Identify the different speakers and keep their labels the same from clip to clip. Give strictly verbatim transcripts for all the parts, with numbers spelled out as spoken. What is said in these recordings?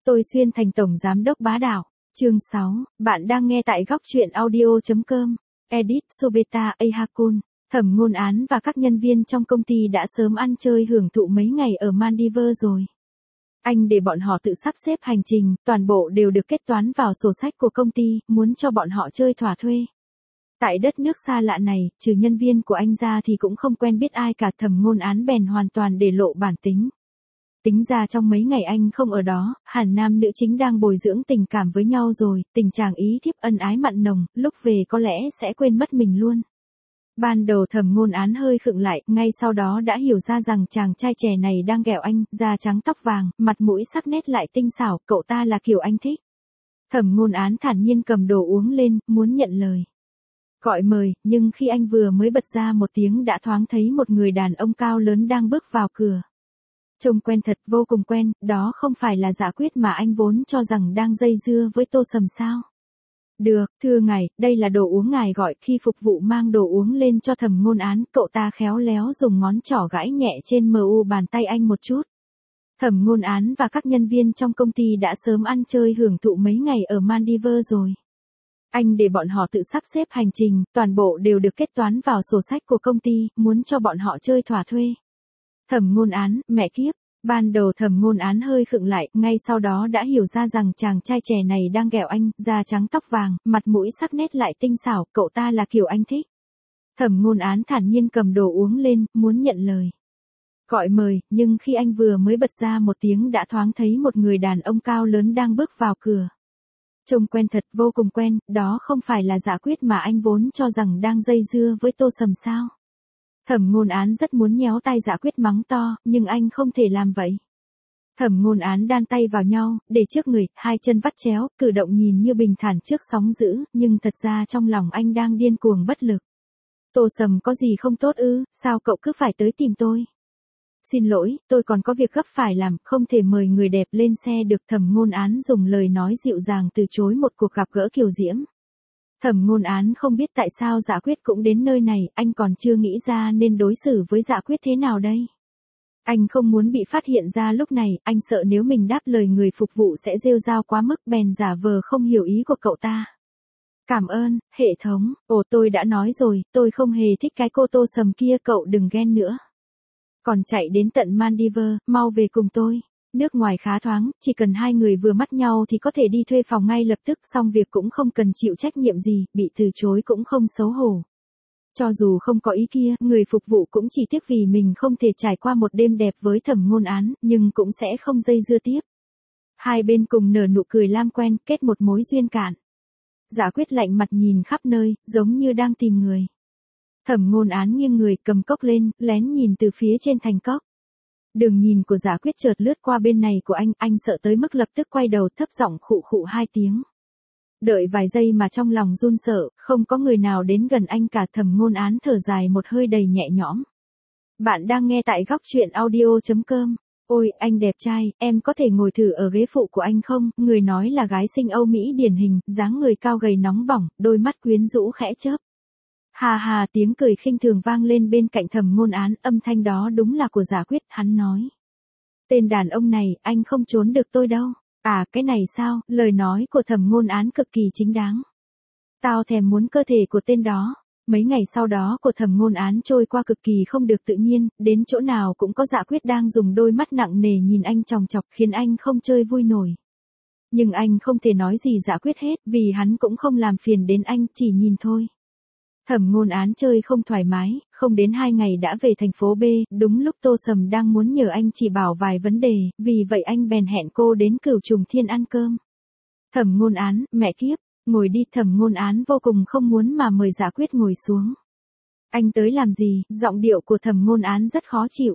Speaker 1: Tôi xuyên thành tổng giám đốc bá đạo. Chương sáu, bạn đang nghe tại góc truyện audio.com. Edit Sobeta Ahakun. Thẩm Ngôn Án và các nhân viên trong công ty đã sớm ăn chơi hưởng thụ mấy ngày ở Maldives rồi. Anh để bọn họ tự sắp xếp hành trình, toàn bộ đều được kết toán vào sổ sách của công ty, muốn cho bọn họ chơi thỏa thuê. Tại đất nước xa lạ này, trừ nhân viên của anh ra thì cũng không quen biết ai cả. Thẩm Ngôn Án bèn hoàn toàn để lộ bản tính. Tính ra trong mấy ngày anh không ở đó, hẳn nam nữ chính đang bồi dưỡng tình cảm với nhau rồi, tình chàng ý thiếp ân ái mặn nồng, lúc về có lẽ sẽ quên mất mình luôn. Ban đầu Thẩm Ngôn Án hơi khựng lại, ngay sau đó đã hiểu ra rằng chàng trai trẻ này đang ghẹo anh, da trắng tóc vàng, mặt mũi sắc nét lại tinh xảo, cậu ta là kiểu anh thích. Thẩm Ngôn Án thản nhiên cầm đồ uống lên, muốn nhận lời gọi mời, nhưng khi anh vừa mới bật ra một tiếng đã thoáng thấy một người đàn ông cao lớn đang bước vào cửa. Trông quen thật, vô cùng quen, đó không phải là Dạ Quyết mà anh vốn cho rằng đang dây dưa với Tô Sầm sao? Được, thưa ngài, đây là đồ uống ngài gọi. Khi phục vụ mang đồ uống lên cho Thẩm Ngôn Án, cậu ta khéo léo dùng ngón trỏ gãi nhẹ trên mu bàn tay anh một chút. Thẩm Ngôn Án và các nhân viên trong công ty đã sớm ăn chơi hưởng thụ mấy ngày ở Maldives rồi. Anh để bọn họ tự sắp xếp hành trình, toàn bộ đều được kết toán vào sổ sách của công ty, muốn cho bọn họ chơi thỏa thuê. Thẩm Ngôn Án, mẹ kiếp. Ban đầu Thẩm Ngôn Án hơi khựng lại, ngay sau đó đã hiểu ra rằng chàng trai trẻ này đang ghẹo anh, da trắng tóc vàng, mặt mũi sắc nét lại tinh xảo, cậu ta là kiểu anh thích. Thẩm Ngôn Án thản nhiên cầm đồ uống lên, muốn nhận lời gọi mời, nhưng khi anh vừa mới bật ra một tiếng đã thoáng thấy một người đàn ông cao lớn đang bước vào cửa. Trông quen thật, vô cùng quen, đó không phải là Dạ Quyết mà anh vốn cho rằng đang dây dưa với Tô Sầm sao? Thẩm Ngôn Án rất muốn nhéo tay Dạ Quyết mắng to, nhưng anh không thể làm vậy. Thẩm Ngôn Án đan tay vào nhau, để trước người, hai chân vắt chéo, cử động nhìn như bình thản trước sóng dữ, nhưng thật ra trong lòng anh đang điên cuồng bất lực. Tô Sầm có gì không tốt ư, sao cậu cứ phải tới tìm tôi? Xin lỗi, tôi còn có việc gấp phải làm, không thể mời người đẹp lên xe được. Thẩm Ngôn Án dùng lời nói dịu dàng từ chối một cuộc gặp gỡ kiều diễm. Thẩm Ngôn Án không biết tại sao Dạ Quyết cũng đến nơi này, anh còn chưa nghĩ ra nên đối xử với Dạ Quyết thế nào đây. Anh không muốn bị phát hiện ra lúc này, anh sợ nếu mình đáp lời người phục vụ sẽ rêu rao quá mức, bèn giả vờ không hiểu ý của cậu ta. Cảm ơn, hệ thống, ồ tôi đã nói rồi, tôi không hề thích cái cô Tô Sầm kia, cậu đừng ghen nữa. Còn chạy đến tận Maldives, mau về cùng tôi. Nước ngoài khá thoáng, chỉ cần hai người vừa mắt nhau thì có thể đi thuê phòng ngay lập tức, xong việc cũng không cần chịu trách nhiệm gì, bị từ chối cũng không xấu hổ. Cho dù không có ý kia, người phục vụ cũng chỉ tiếc vì mình không thể trải qua một đêm đẹp với Thẩm Ngôn Án, nhưng cũng sẽ không dây dưa tiếp. Hai bên cùng nở nụ cười lam quen, kết một mối duyên cạn. Dạ Quyết lạnh mặt nhìn khắp nơi, giống như đang tìm người. Thẩm Ngôn Án nghiêng người cầm cốc lên, lén nhìn từ phía trên thành cốc. Đường nhìn của Dạ Quyết chợt lướt qua bên này của anh, anh sợ tới mức lập tức quay đầu thấp giọng khụ khụ hai tiếng. Đợi vài giây mà trong lòng run sợ, không có người nào đến gần anh cả. Thẩm Ngôn Án thở dài một hơi đầy nhẹ nhõm. Bạn đang nghe tại góc truyện audio.com. Ôi, anh đẹp trai, em có thể ngồi thử ở ghế phụ của anh không? Người nói là gái sinh Âu Mỹ điển hình, dáng người cao gầy nóng bỏng, đôi mắt quyến rũ khẽ chớp. Hà hà, tiếng cười khinh thường vang lên bên cạnh Thẩm Ngôn Án, âm thanh đó đúng là của Dạ Quyết, hắn nói. Tên đàn ông này, anh không trốn được tôi đâu. À, cái này sao, lời nói của Thẩm Ngôn Án cực kỳ chính đáng. Tao thèm muốn cơ thể của tên đó. Mấy ngày sau đó của Thẩm Ngôn Án trôi qua cực kỳ không được tự nhiên, đến chỗ nào cũng có Dạ Quyết đang dùng đôi mắt nặng nề nhìn anh chòng chọc, khiến anh không chơi vui nổi. Nhưng anh không thể nói gì Dạ Quyết hết, vì hắn cũng không làm phiền đến anh, chỉ nhìn thôi. Thẩm Ngôn Án chơi không thoải mái, không đến hai ngày đã về thành phố B, đúng lúc Tô Sầm đang muốn nhờ anh chỉ bảo vài vấn đề, vì vậy anh bèn hẹn cô đến Cửu Trùng Thiên ăn cơm. Thẩm Ngôn Án, mẹ kiếp, ngồi đi. Thẩm Ngôn Án vô cùng không muốn mà mời Dạ Quyết ngồi xuống. Anh tới làm gì? Giọng điệu của Thẩm Ngôn Án rất khó chịu.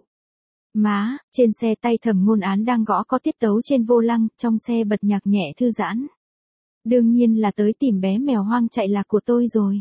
Speaker 1: Má, trên xe tay Thẩm Ngôn Án đang gõ có tiết tấu trên vô lăng, trong xe bật nhạc nhẹ thư giãn. Đương nhiên là tới tìm bé mèo hoang chạy lạc của tôi rồi.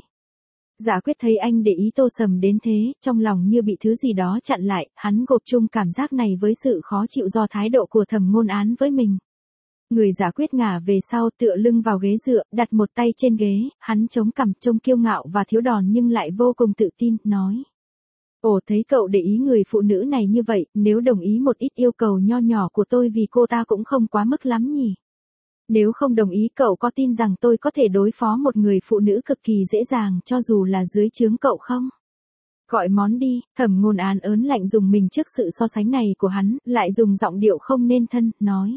Speaker 1: Dạ Quyết thấy anh để ý Tô Sầm đến thế, trong lòng như bị thứ gì đó chặn lại, hắn gộp chung cảm giác này với sự khó chịu do thái độ của Thẩm Ngôn Án với mình. Người Dạ Quyết ngả về sau tựa lưng vào ghế dựa, đặt một tay trên ghế, hắn chống cằm trông kiêu ngạo và thiếu đòn nhưng lại vô cùng tự tin, nói. Ồ, thấy cậu để ý người phụ nữ này như vậy, nếu đồng ý một ít yêu cầu nho nhỏ của tôi vì cô ta cũng không quá mức lắm nhỉ. Nếu không đồng ý cậu có tin rằng tôi có thể đối phó một người phụ nữ cực kỳ dễ dàng cho dù là dưới trướng cậu không? Gọi món đi, Thẩm Ngôn Án ớn lạnh dùng mình trước sự so sánh này của hắn, lại dùng giọng điệu không nên thân, nói.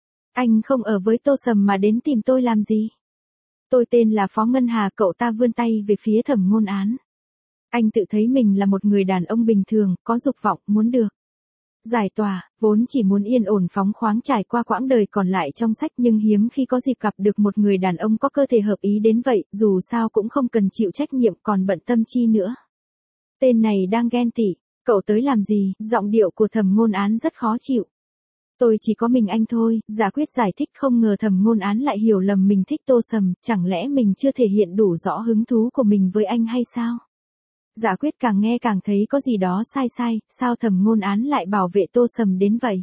Speaker 1: Anh không ở với Tô Sầm mà đến tìm tôi làm gì? Tôi tên là Phó Ngân Hà, cậu ta vươn tay về phía Thẩm Ngôn Án. Anh tự thấy mình là một người đàn ông bình thường, có dục vọng, muốn được giải tỏa, vốn chỉ muốn yên ổn phóng khoáng trải qua quãng đời còn lại trong sách, nhưng hiếm khi có dịp gặp được một người đàn ông có cơ thể hợp ý đến vậy, dù sao cũng không cần chịu trách nhiệm còn bận tâm chi nữa. Tên này đang ghen tị, cậu tới làm gì? Giọng điệu của Thẩm Ngôn Án rất khó chịu. Tôi chỉ có mình anh thôi, Giả Quyết giải thích, không ngờ Thẩm Ngôn Án lại hiểu lầm mình thích Tô Sầm, chẳng lẽ mình chưa thể hiện đủ rõ hứng thú của mình với anh hay sao? Giả Quyết càng nghe càng thấy có gì đó sai sai, sao Thẩm Ngôn Án lại bảo vệ Tô Sầm đến vậy?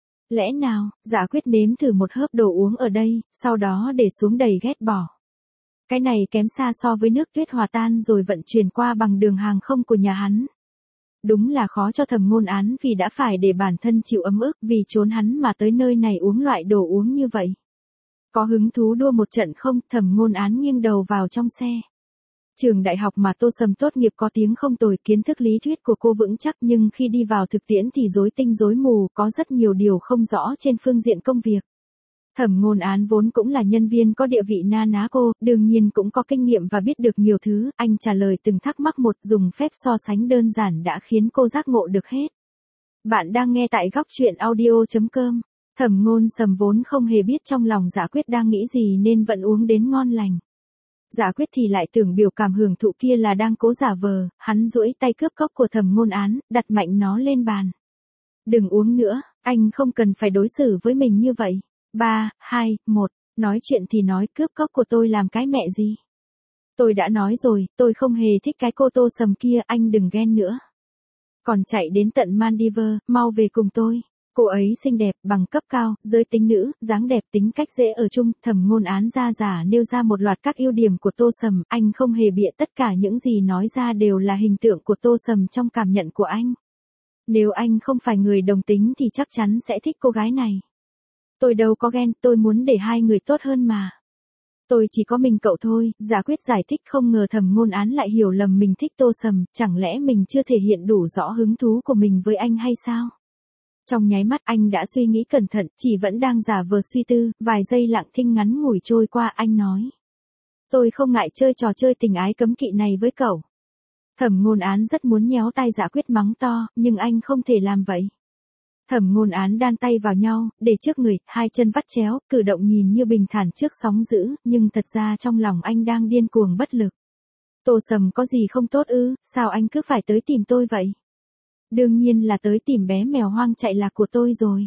Speaker 1: Lẽ nào? Giả Quyết nếm thử một hớp đồ uống ở đây, sau đó để xuống đầy ghét bỏ. Cái này kém xa so với nước tuyết hòa tan rồi vận chuyển qua bằng đường hàng không của nhà hắn. Đúng là khó cho Thẩm Ngôn Án vì đã phải để bản thân chịu ấm ức vì trốn hắn mà tới nơi này uống loại đồ uống như vậy. Có hứng thú đua một trận không? Thẩm Ngôn Án nghiêng đầu vào trong xe. Trường đại học mà Tô Sầm tốt nghiệp có tiếng không tồi, kiến thức lý thuyết của cô vững chắc, nhưng khi đi vào thực tiễn thì rối tinh rối mù, có rất nhiều điều không rõ trên phương diện công việc. Thẩm Ngôn Án vốn cũng là nhân viên có địa vị na ná cô, đương nhiên cũng có kinh nghiệm và biết được nhiều thứ, anh trả lời từng thắc mắc một, dùng phép so sánh đơn giản đã khiến cô giác ngộ được hết. Bạn đang nghe tại góc truyện audio chấm com. Thẩm Ngôn Sầm vốn không hề biết trong lòng Giả Quyết đang nghĩ gì nên vẫn uống đến ngon lành. Giả Quyết thì lại tưởng biểu cảm hưởng thụ kia là đang cố giả vờ, hắn duỗi tay cướp cốc của Thẩm Ngôn Án, đặt mạnh nó lên bàn. Đừng uống nữa, anh không cần phải đối xử với mình như vậy. ba, hai, một, nói chuyện thì nói, cướp cốc của tôi làm cái mẹ gì? Tôi đã nói rồi, tôi không hề thích cái cô Tô Sầm kia, anh đừng ghen nữa. Còn chạy đến tận Maldives, mau về cùng tôi. Cô ấy xinh đẹp, bằng cấp cao, giới tính nữ, dáng đẹp, tính cách dễ ở chung. Thẩm Ngôn Án ra giả nêu ra một loạt các ưu điểm của Tô Sầm, anh không hề bịa, tất cả những gì nói ra đều là hình tượng của Tô Sầm trong cảm nhận của anh. Nếu anh không phải người đồng tính thì chắc chắn sẽ thích cô gái này. Tôi đâu có ghen, tôi muốn để hai người tốt hơn mà. Tôi chỉ có mình cậu thôi, Giả Quyết giải thích, không ngờ Thẩm Ngôn Án lại hiểu lầm mình thích Tô Sầm, chẳng lẽ mình chưa thể hiện đủ rõ hứng thú của mình với anh hay sao? Trong nháy mắt anh đã suy nghĩ cẩn thận, chỉ vẫn đang giả vờ suy tư, vài giây lặng thinh ngắn ngủi trôi qua, anh nói. Tôi không ngại chơi trò chơi tình ái cấm kỵ này với cậu. Thẩm Ngôn Án rất muốn nhéo tay Giả Quyết mắng to, nhưng anh không thể làm vậy. Thẩm Ngôn Án đan tay vào nhau, để trước người, hai chân vắt chéo, cử động nhìn như bình thản trước sóng dữ, nhưng thật ra trong lòng anh đang điên cuồng bất lực. Tô Sầm có gì không tốt ư, sao anh cứ phải tới tìm tôi vậy? Đương nhiên là tới tìm bé mèo hoang chạy lạc của tôi rồi.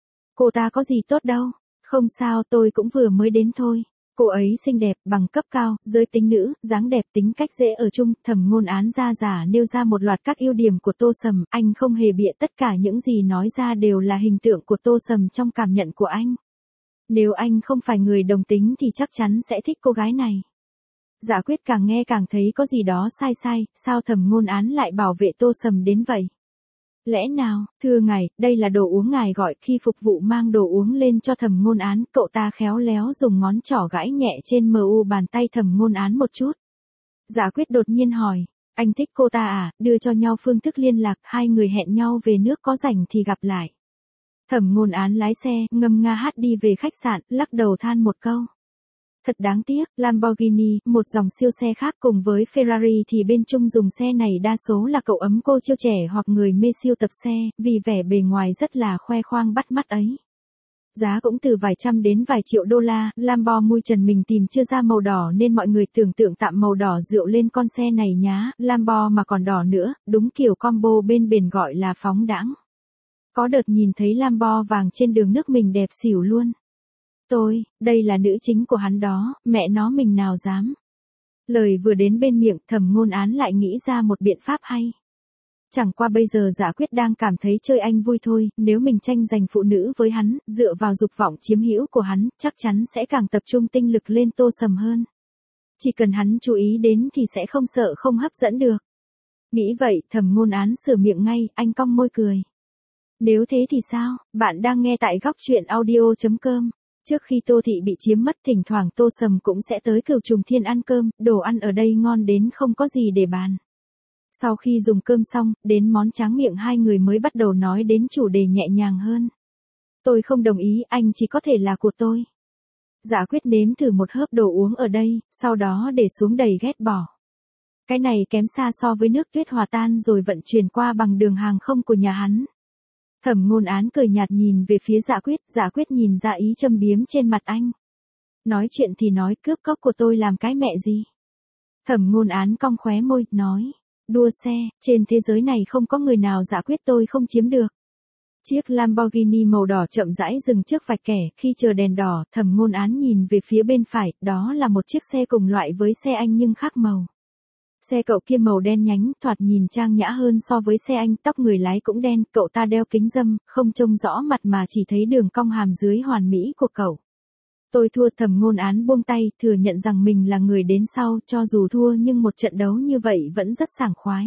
Speaker 1: Cô ta có gì tốt đâu, không sao, tôi cũng vừa mới đến thôi. Cô ấy xinh đẹp, bằng cấp cao, giới tính nữ, dáng đẹp, tính cách dễ ở chung. Thẩm Ngôn Án ra giả nêu ra một loạt các ưu điểm của Tô Sầm, anh không hề bịa, tất cả những gì nói ra đều là hình tượng của Tô Sầm trong cảm nhận của anh. Nếu anh không phải người đồng tính thì chắc chắn sẽ thích cô gái này. Giả Quyết càng nghe càng thấy có gì đó sai sai, sao Thẩm Ngôn Án lại bảo vệ Tô Sầm đến vậy? Lẽ nào, thưa ngài, đây là đồ uống ngài gọi. Khi phục vụ mang đồ uống lên cho Thẩm Ngôn Án, cậu ta khéo léo dùng ngón trỏ gãi nhẹ trên mu bàn tay Thẩm Ngôn Án một chút. Giả Quyết đột nhiên hỏi, anh thích cô ta à, đưa cho nhau phương thức liên lạc, hai người hẹn nhau về nước, có rảnh thì gặp lại. Thẩm Ngôn Án lái xe, ngâm nga hát đi về khách sạn, lắc đầu than một câu. Thật đáng tiếc, Lamborghini, một dòng siêu xe khác cùng với Ferrari thì bên chung dùng xe này đa số là cậu ấm cô chiêu trẻ hoặc người mê siêu tập xe, vì vẻ bề ngoài rất là khoe khoang bắt mắt ấy. Giá cũng từ vài trăm đến vài triệu đô la, Lambo mui trần mình tìm chưa ra màu đỏ nên mọi người tưởng tượng tạm màu đỏ rượu lên con xe này nhá, Lambo mà còn đỏ nữa, đúng kiểu combo bên bền gọi là phóng đãng. Có đợt nhìn thấy Lambo vàng trên đường nước mình đẹp xỉu luôn. Tôi, đây là nữ chính của hắn đó, mẹ nó mình nào dám. Lời vừa đến bên miệng, Thẩm Ngôn Án lại nghĩ ra một biện pháp hay. Chẳng qua bây giờ Giả Quyết đang cảm thấy chơi anh vui thôi, nếu mình tranh giành phụ nữ với hắn, dựa vào dục vọng chiếm hữu của hắn, chắc chắn sẽ càng tập trung tinh lực lên Tô Sầm hơn. Chỉ cần hắn chú ý đến thì sẽ không sợ không hấp dẫn được. Nghĩ vậy, Thẩm Ngôn Án sửa miệng ngay, anh cong môi cười. Nếu thế thì sao, bạn đang nghe tại góc truyện audio.com. Trước khi Tô Thị bị chiếm mất, thỉnh thoảng Tô Sầm cũng sẽ tới Cửu Trùng Thiên ăn cơm, đồ ăn ở đây ngon đến không có gì để bàn. Sau khi dùng cơm xong, đến món tráng miệng hai người mới bắt đầu nói đến chủ đề nhẹ nhàng hơn. Tôi không đồng ý, anh chỉ có thể là của tôi. Dạ Quyết nếm thử một hớp đồ uống ở đây, sau đó để xuống đầy ghét bỏ. Cái này kém xa so với nước tuyết hòa tan rồi vận chuyển qua bằng đường hàng không của nhà hắn. Thẩm Ngôn Án cười nhạt nhìn về phía Dạ Quyết, Dạ Quyết nhìn ra ý châm biếm trên mặt anh. Nói chuyện thì nói, cướp cốc của tôi làm cái mẹ gì? Thẩm Ngôn Án cong khóe môi, nói, đua xe, trên thế giới này không có người nào Dạ Quyết tôi không chiếm được. Chiếc Lamborghini màu đỏ chậm rãi dừng trước vạch kẻ, khi chờ đèn đỏ, Thẩm Ngôn Án nhìn về phía bên phải, đó là một chiếc xe cùng loại với xe anh nhưng khác màu. Xe cậu kia màu đen nhánh, thoạt nhìn trang nhã hơn so với xe anh, tóc người lái cũng đen, cậu ta đeo kính râm, không trông rõ mặt mà chỉ thấy đường cong hàm dưới hoàn mỹ của cậu. Tôi thua. Thẩm Ngôn Án buông tay, thừa nhận rằng mình là người đến sau, cho dù thua nhưng một trận đấu như vậy vẫn rất sảng khoái.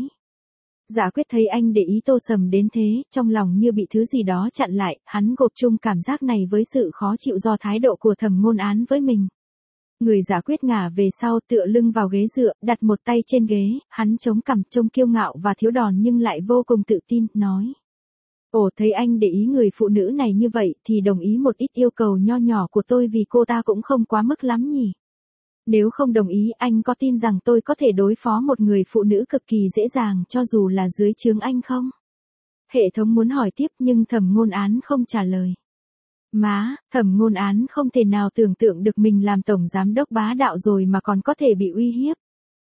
Speaker 1: Dạ Quyết thấy anh để ý Tô Sầm đến thế, trong lòng như bị thứ gì đó chặn lại, hắn gộp chung cảm giác này với sự khó chịu do thái độ của Thẩm Ngôn Án với mình. Người Dạ Quyết ngả về sau, tựa lưng vào ghế dựa, đặt một tay trên ghế, hắn chống cằm, trông kiêu ngạo và thiếu đòn nhưng lại vô cùng tự tin, nói. Ồ, thấy anh để ý người phụ nữ này như vậy thì đồng ý một ít yêu cầu nho nhỏ của tôi vì cô ta cũng không quá mức lắm nhỉ. Nếu không đồng ý, anh có tin rằng tôi có thể đối phó một người phụ nữ cực kỳ dễ dàng cho dù là dưới trướng anh không? Hệ thống muốn hỏi tiếp nhưng Thẩm Ngôn Án không trả lời. Má, Thẩm Ngôn Án không thể nào tưởng tượng được mình làm tổng giám đốc bá đạo rồi mà còn có thể bị uy hiếp.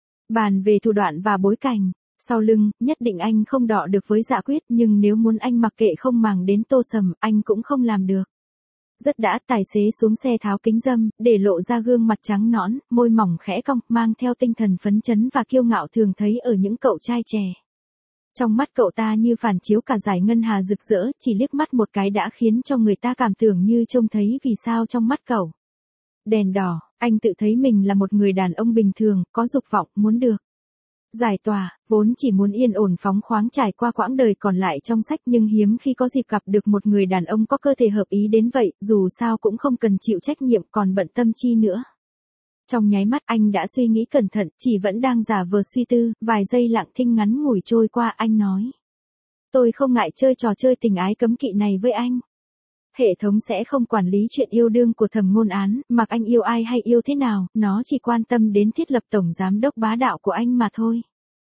Speaker 1: Bàn về thủ đoạn và bối cảnh, sau lưng, nhất định anh không đọ được với Dạ Quyết, nhưng nếu muốn anh mặc kệ không màng đến Tô Sầm, anh cũng không làm được. Rất đã, tài xế xuống xe tháo kính râm, để lộ ra gương mặt trắng nõn, môi mỏng khẽ cong, mang theo tinh thần phấn chấn và kiêu ngạo thường thấy ở những cậu trai trẻ. Trong mắt cậu ta như phản chiếu cả dải ngân hà rực rỡ, chỉ liếc mắt một cái đã khiến cho người ta cảm tưởng như trông thấy vì sao trong mắt cậu. Đèn đỏ, anh tự thấy mình là một người đàn ông bình thường, có dục vọng, muốn được giải tỏa, vốn chỉ muốn yên ổn phóng khoáng trải qua quãng đời còn lại trong sách, nhưng hiếm khi có dịp gặp được một người đàn ông có cơ thể hợp ý đến vậy, dù sao cũng không cần chịu trách nhiệm còn bận tâm chi nữa. Trong nháy mắt anh đã suy nghĩ cẩn thận, chỉ vẫn đang giả vờ suy tư, vài giây lặng thinh ngắn ngủi trôi qua, anh nói. Tôi không ngại chơi trò chơi tình ái cấm kỵ này với anh. Hệ thống sẽ không quản lý chuyện yêu đương của Thẩm Ngôn Án, mặc anh yêu ai hay yêu thế nào, nó chỉ quan tâm đến thiết lập tổng giám đốc bá đạo của anh mà thôi.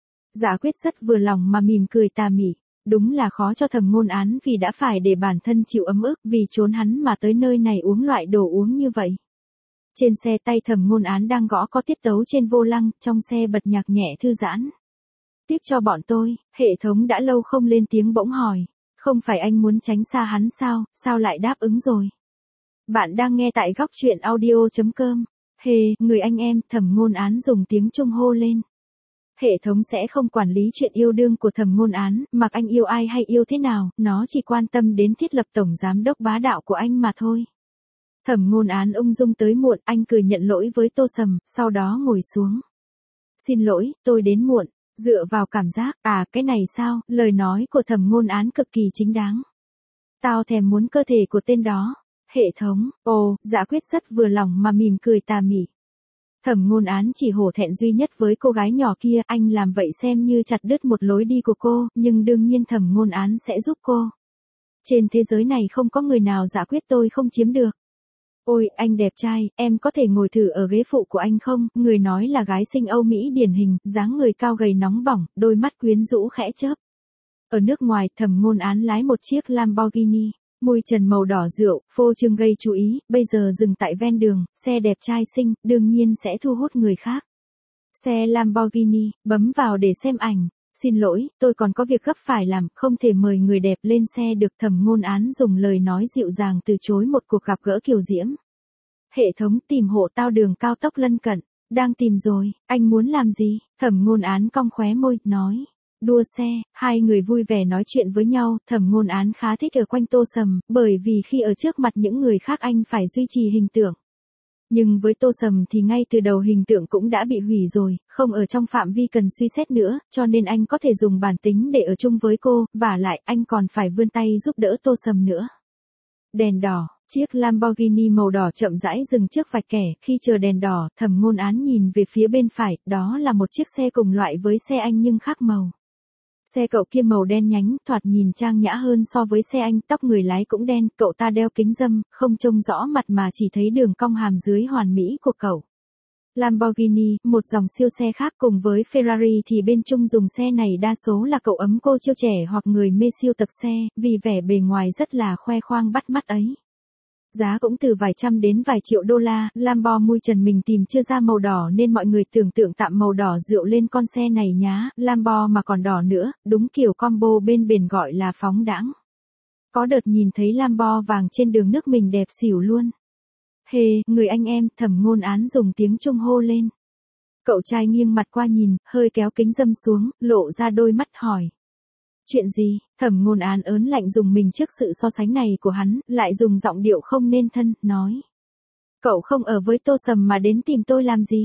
Speaker 1: Dạ Quyết rất vừa lòng mà mỉm cười tà mị, đúng là khó cho Thẩm Ngôn Án vì đã phải để bản thân chịu ấm ức vì trốn hắn mà tới nơi này uống loại đồ uống như vậy. Trên xe, tay Thẩm Ngôn Án đang gõ có tiết tấu trên vô lăng, trong xe bật nhạc nhẹ thư giãn. Tiếc cho bọn tôi, hệ thống đã lâu không lên tiếng bỗng hỏi. Không phải anh muốn tránh xa hắn sao, sao lại đáp ứng rồi? Bạn đang nghe tại góc truyện audio.com. Hề, người anh em, Thẩm Ngôn Án dùng tiếng Trung hô lên. Hệ thống sẽ không quản lý chuyện yêu đương của Thẩm Ngôn Án, mặc anh yêu ai hay yêu thế nào, nó chỉ quan tâm đến thiết lập tổng giám đốc bá đạo của anh mà thôi. Thẩm Ngôn Án ung dung tới muộn, anh cười nhận lỗi với Tô Sầm, sau đó ngồi xuống. Xin lỗi, tôi đến muộn. Dựa vào cảm giác, à cái này sao, lời nói của Thẩm Ngôn Án cực kỳ chính đáng. Tao thèm muốn cơ thể của tên đó. Hệ thống, ồ, Dạ Quyết rất vừa lòng mà mỉm cười tà mị. Thẩm Ngôn Án chỉ hổ thẹn duy nhất với cô gái nhỏ kia, anh làm vậy xem như chặt đứt một lối đi của cô, nhưng đương nhiên Thẩm Ngôn Án sẽ giúp cô. Trên thế giới này không có người nào Dạ Quyết tôi không chiếm được. Ôi, anh đẹp trai, em có thể ngồi thử ở ghế phụ của anh không? Người nói là gái sinh Âu Mỹ điển hình, dáng người cao gầy nóng bỏng, đôi mắt quyến rũ khẽ chớp. Ở nước ngoài, Thẩm Ngôn Án lái một chiếc Lamborghini, mui trần màu đỏ rượu, phô trương gây chú ý, bây giờ dừng tại ven đường, xe đẹp trai xinh, đương nhiên sẽ thu hút người khác. Xe Lamborghini, bấm vào để xem ảnh. Xin lỗi, tôi còn có việc gấp phải làm, không thể mời người đẹp lên xe được. Thẩm Ngôn Án dùng lời nói dịu dàng từ chối một cuộc gặp gỡ kiều diễm. Hệ thống tìm hộ tao đường cao tốc lân cận, đang tìm rồi, anh muốn làm gì? Thẩm Ngôn Án cong khóe môi, nói. Đua xe, hai người vui vẻ nói chuyện với nhau, Thẩm Ngôn Án khá thích ở quanh Tô Sầm, bởi vì khi ở trước mặt những người khác anh phải duy trì hình tượng. Nhưng với Tô Sầm thì ngay từ đầu hình tượng cũng đã bị hủy rồi, không ở trong phạm vi cần suy xét nữa, cho nên anh có thể dùng bản tính để ở chung với cô, vả lại anh còn phải vươn tay giúp đỡ Tô Sầm nữa. Đèn đỏ, chiếc Lamborghini màu đỏ chậm rãi dừng trước vạch kẻ, khi chờ đèn đỏ, Thẩm Ngôn Án nhìn về phía bên phải, đó là một chiếc xe cùng loại với xe anh nhưng khác màu. Xe cậu kia màu đen nhánh, thoạt nhìn trang nhã hơn so với xe anh, tóc người lái cũng đen, cậu ta đeo kính râm, không trông rõ mặt mà chỉ thấy đường cong hàm dưới hoàn mỹ của cậu. Lamborghini, một dòng siêu xe khác cùng với Ferrari thì bên chung dùng xe này đa số là cậu ấm cô chiêu trẻ hoặc người mê siêu tập xe, vì vẻ bề ngoài rất là khoe khoang bắt mắt ấy. Giá cũng từ vài trăm đến vài triệu đô la, Lambo mui trần mình tìm chưa ra màu đỏ nên mọi người tưởng tượng tạm màu đỏ rượu lên con xe này nhá, Lambo mà còn đỏ nữa, đúng kiểu combo bên bền gọi là phóng đãng. Có đợt nhìn thấy Lambo vàng trên đường nước mình đẹp xỉu luôn. Hề, người anh em, Thẩm Ngôn Án dùng tiếng Trung hô lên. Cậu trai nghiêng mặt qua nhìn, hơi kéo kính râm xuống, lộ ra đôi mắt hỏi. Chuyện gì? Thẩm Ngôn Án ớn lạnh dùng mình trước sự so sánh này của hắn, lại dùng giọng điệu không nên thân, nói. Cậu không ở với Tô Sầm mà đến tìm tôi làm gì?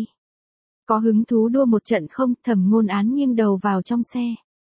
Speaker 1: Có hứng thú đua một trận không? Thẩm Ngôn Án nghiêng đầu vào trong xe.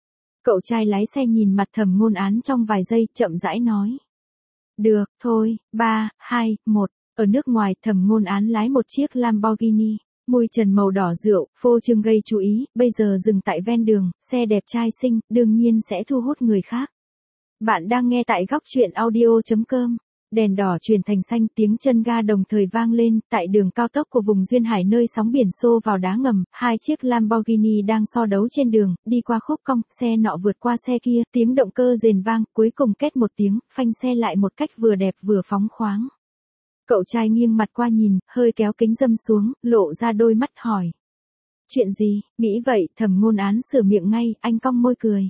Speaker 1: Cậu trai lái xe nhìn mặt Thẩm Ngôn Án trong vài giây, chậm rãi nói. Được, thôi, ba, hai, một. Ở nước ngoài, Thẩm Ngôn Án lái một chiếc Lamborghini, mui trần màu đỏ rượu, phô trương gây chú ý, bây giờ dừng tại ven đường, xe đẹp trai xinh, đương nhiên sẽ thu hút người khác. Bạn đang nghe tại góc truyện audio chấm com. Đèn đỏ chuyển thành xanh, tiếng chân ga đồng thời vang lên, tại đường cao tốc của vùng duyên hải nơi sóng biển xô vào đá ngầm, hai chiếc Lamborghini đang so đấu trên đường, đi qua khúc cong, xe nọ vượt qua xe kia, tiếng động cơ rền vang, cuối cùng két một tiếng, phanh xe lại một cách vừa đẹp vừa phóng khoáng. Cậu trai nghiêng mặt qua nhìn, hơi kéo kính râm xuống, lộ ra đôi mắt hỏi. Chuyện gì? Nghĩ vậy, Thẩm Ngôn Án sửa miệng ngay, anh cong môi cười.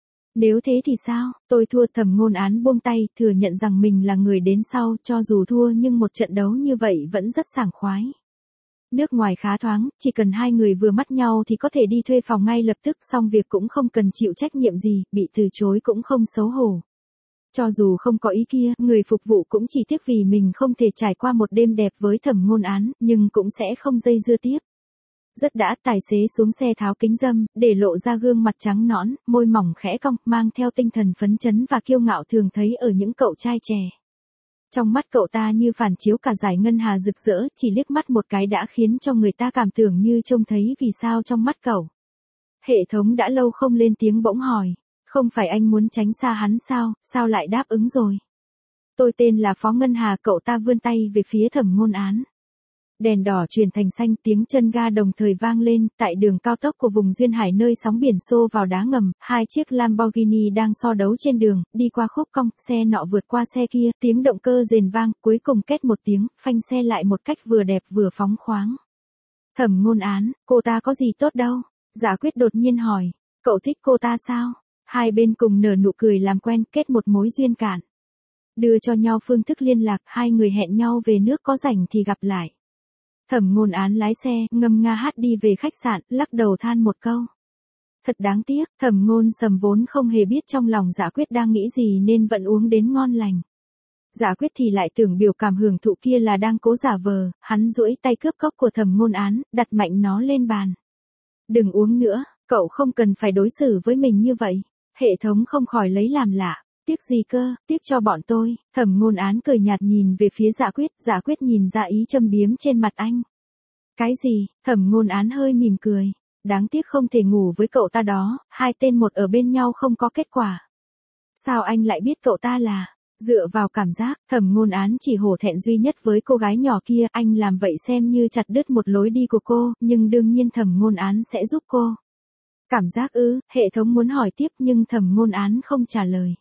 Speaker 1: Nếu thế thì sao? Tôi thua. Thẩm Ngôn Án buông tay, thừa nhận rằng mình là người đến sau, cho dù thua nhưng một trận đấu như vậy vẫn rất sảng khoái. Nước ngoài khá thoáng, chỉ cần hai người vừa mắt nhau thì có thể đi thuê phòng ngay lập tức, xong việc cũng không cần chịu trách nhiệm gì, bị từ chối cũng không xấu hổ. Cho dù không có ý kia, người phục vụ cũng chỉ tiếc vì mình không thể trải qua một đêm đẹp với Thẩm Ngôn Án, nhưng cũng sẽ không dây dưa tiếp. Rất đã, tài xế xuống xe tháo kính râm, để lộ ra gương mặt trắng nõn, môi mỏng khẽ cong, mang theo tinh thần phấn chấn và kiêu ngạo thường thấy ở những cậu trai trẻ. Trong mắt cậu ta như phản chiếu cả dải ngân hà rực rỡ, chỉ liếc mắt một cái đã khiến cho người ta cảm tưởng như trông thấy vì sao trong mắt cậu. Hệ thống đã lâu không lên tiếng bỗng hỏi. Không phải anh muốn tránh xa hắn sao, sao lại đáp ứng rồi? Tôi tên là Phó Ngân Hà, cậu ta vươn tay về phía Thẩm Ngôn Án. Đèn đỏ chuyển thành xanh, tiếng chân ga đồng thời vang lên, tại đường cao tốc của vùng duyên hải nơi sóng biển xô vào đá ngầm, hai chiếc Lamborghini đang so đấu trên đường, đi qua khúc cong, xe nọ vượt qua xe kia, tiếng động cơ rền vang, cuối cùng két một tiếng, phanh xe lại một cách vừa đẹp vừa phóng khoáng. Thẩm Ngôn Án, cô ta có gì tốt đâu? Giả Quyết đột nhiên hỏi, cậu thích cô ta sao? Hai bên cùng nở nụ cười làm quen, kết một mối duyên cạn. Đưa cho nhau phương thức liên lạc, hai người hẹn nhau về nước có rảnh thì gặp lại. Thẩm Ngôn Án lái xe, ngâm nga hát đi về khách sạn, lắc đầu than một câu. Thật đáng tiếc, Thẩm Ngôn Sầm vốn không hề biết trong lòng Giả Quyết đang nghĩ gì nên vẫn uống đến ngon lành. Giả Quyết thì lại tưởng biểu cảm hưởng thụ kia là đang cố giả vờ, hắn duỗi tay cướp cốc của Thẩm Ngôn Án, đặt mạnh nó lên bàn. Đừng uống nữa, cậu không cần phải đối xử với mình như vậy. Hệ thống không khỏi lấy làm lạ. Tiếc gì cơ, tiếc cho bọn tôi. Thẩm Ngôn Án cười nhạt nhìn về phía Giả Quyết, Giả Quyết nhìn ra ý châm biếm trên mặt anh. Cái gì? Thẩm Ngôn Án hơi mỉm cười. Đáng tiếc không thể ngủ với cậu ta đó, hai tên một ở bên nhau không có kết quả. Sao anh lại biết cậu ta là? Dựa vào cảm giác, Thẩm Ngôn Án chỉ hổ thẹn duy nhất với cô gái nhỏ kia, anh làm vậy xem như chặt đứt một lối đi của cô, nhưng đương nhiên Thẩm Ngôn Án sẽ giúp cô. Cảm giác ư? Hệ thống muốn hỏi tiếp nhưng Thẩm Ngôn Án không trả lời.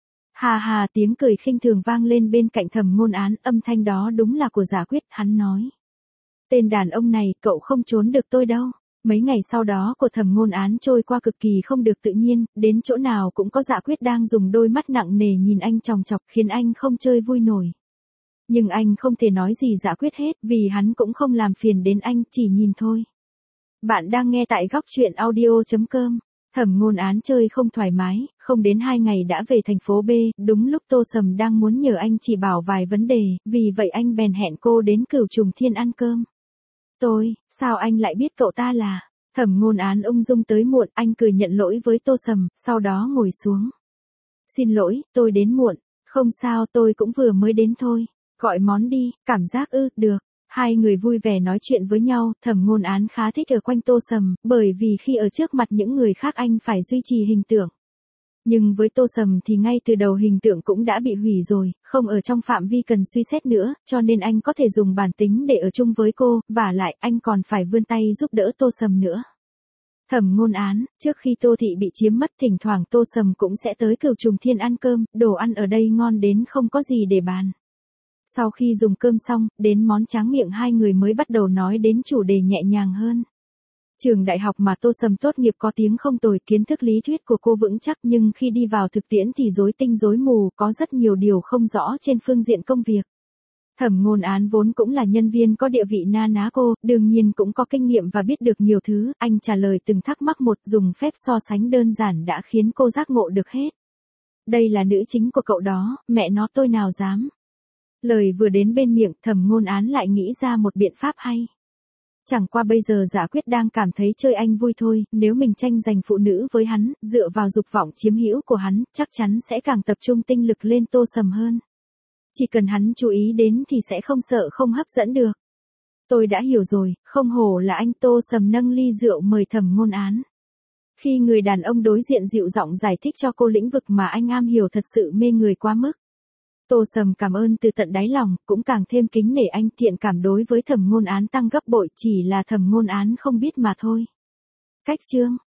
Speaker 1: Hà hà, tiếng cười khinh thường vang lên bên cạnh Thẩm Ngôn Án, âm thanh đó đúng là của Giả Quyết, hắn nói. Tên đàn ông này, cậu không trốn được tôi đâu. Mấy ngày sau đó của Thẩm Ngôn Án trôi qua cực kỳ không được tự nhiên, đến chỗ nào cũng có Giả Quyết đang dùng đôi mắt nặng nề nhìn anh chòng chọc khiến anh không chơi vui nổi. Nhưng anh không thể nói gì Giả Quyết hết vì hắn cũng không làm phiền đến anh, chỉ nhìn thôi. Bạn đang nghe tại góc truyện audio chấm com. Thẩm Ngôn Án chơi không thoải mái, không đến hai ngày đã về thành phố B, đúng lúc Tô Sầm đang muốn nhờ anh chỉ bảo vài vấn đề, vì vậy anh bèn hẹn cô đến Cửu Trùng Thiên ăn cơm. Tôi, sao anh lại biết cậu ta là? Thẩm Ngôn Án ung dung tới muộn, anh cười nhận lỗi với Tô Sầm, sau đó ngồi xuống. Xin lỗi, tôi đến muộn. Không sao, tôi cũng vừa mới đến thôi. Gọi món đi, cảm giác ư, được. Hai người vui vẻ nói chuyện với nhau, Thẩm Ngôn Án khá thích ở quanh Tô Sầm, bởi vì khi ở trước mặt những người khác anh phải duy trì hình tượng. Nhưng với Tô Sầm thì ngay từ đầu hình tượng cũng đã bị hủy rồi, không ở trong phạm vi cần suy xét nữa, cho nên anh có thể dùng bản tính để ở chung với cô, vả lại anh còn phải vươn tay giúp đỡ Tô Sầm nữa. Thẩm Ngôn Án, trước khi Tô Thị bị chiếm mất thỉnh thoảng Tô Sầm cũng sẽ tới Cửu Trùng Thiên ăn cơm, đồ ăn ở đây ngon đến không có gì để bàn. Sau khi dùng cơm xong, đến món tráng miệng hai người mới bắt đầu nói đến chủ đề nhẹ nhàng hơn. Trường đại học mà Tô Sầm tốt nghiệp có tiếng không tồi, kiến thức lý thuyết của cô vững chắc nhưng khi đi vào thực tiễn thì rối tinh rối mù, có rất nhiều điều không rõ trên phương diện công việc. Thẩm Ngôn Án vốn cũng là nhân viên có địa vị na ná cô, đương nhiên cũng có kinh nghiệm và biết được nhiều thứ, anh trả lời từng thắc mắc một, dùng phép so sánh đơn giản đã khiến cô giác ngộ được hết. Đây là nữ chính của cậu đó, mẹ nó tôi nào dám. Lời vừa đến bên miệng, Thẩm Ngôn Án lại nghĩ ra một biện pháp hay. Chẳng qua bây giờ Giả Quyết đang cảm thấy chơi anh vui thôi, nếu mình tranh giành phụ nữ với hắn, dựa vào dục vọng chiếm hữu của hắn, chắc chắn sẽ càng tập trung tinh lực lên Tô Sầm hơn. Chỉ cần hắn chú ý đến thì sẽ không sợ không hấp dẫn được. Tôi đã hiểu rồi, không hổ là anh. Tô Sầm nâng ly rượu mời Thẩm Ngôn Án. Khi người đàn ông đối diện dịu giọng giải thích cho cô lĩnh vực mà anh am hiểu thật sự mê người quá mức. Tô Sầm cảm ơn từ tận đáy lòng, cũng càng thêm kính nể anh, thiện cảm đối với Thẩm Ngôn Án tăng gấp bội, chỉ là Thẩm Ngôn Án không biết mà thôi. Cách chương